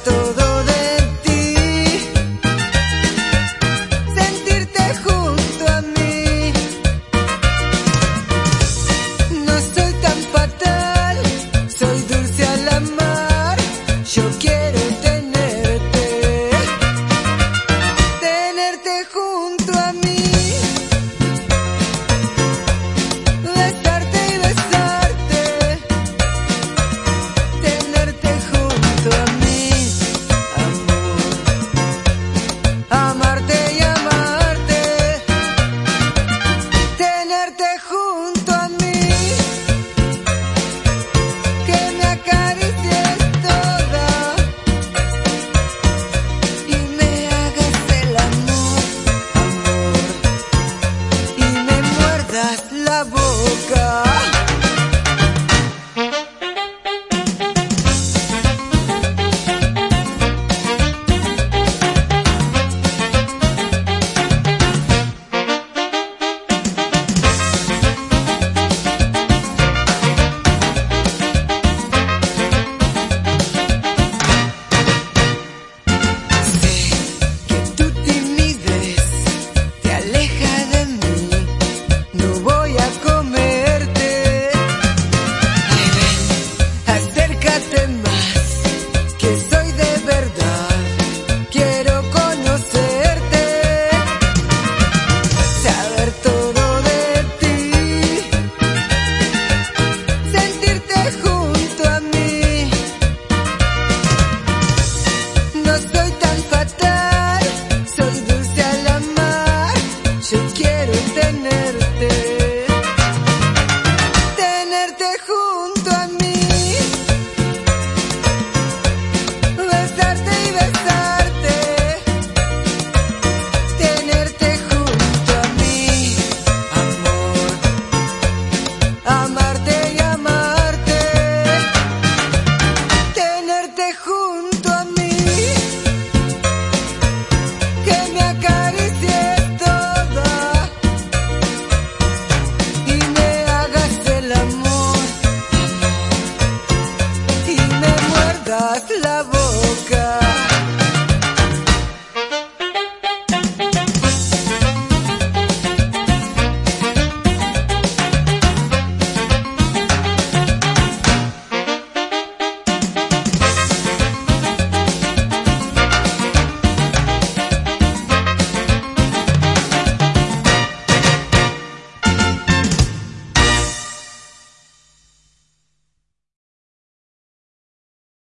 todo de ti, sentirte junto a mí. No soy tan fatal, soy dulce al amar. Yo quiero tenerte junto a mí, besarte y besarte, tenerte junto a mí, amor, amarte y amarte, tenerte junto a mí, que me acaricies toda y me hagas el amor, y me muerdas la boca. Yo quiero tenerte junto a mí, besarte y besarte, tenerte junto a mí, amor, amarte y amarte, tenerte junto a mí, que me acaricies la boca.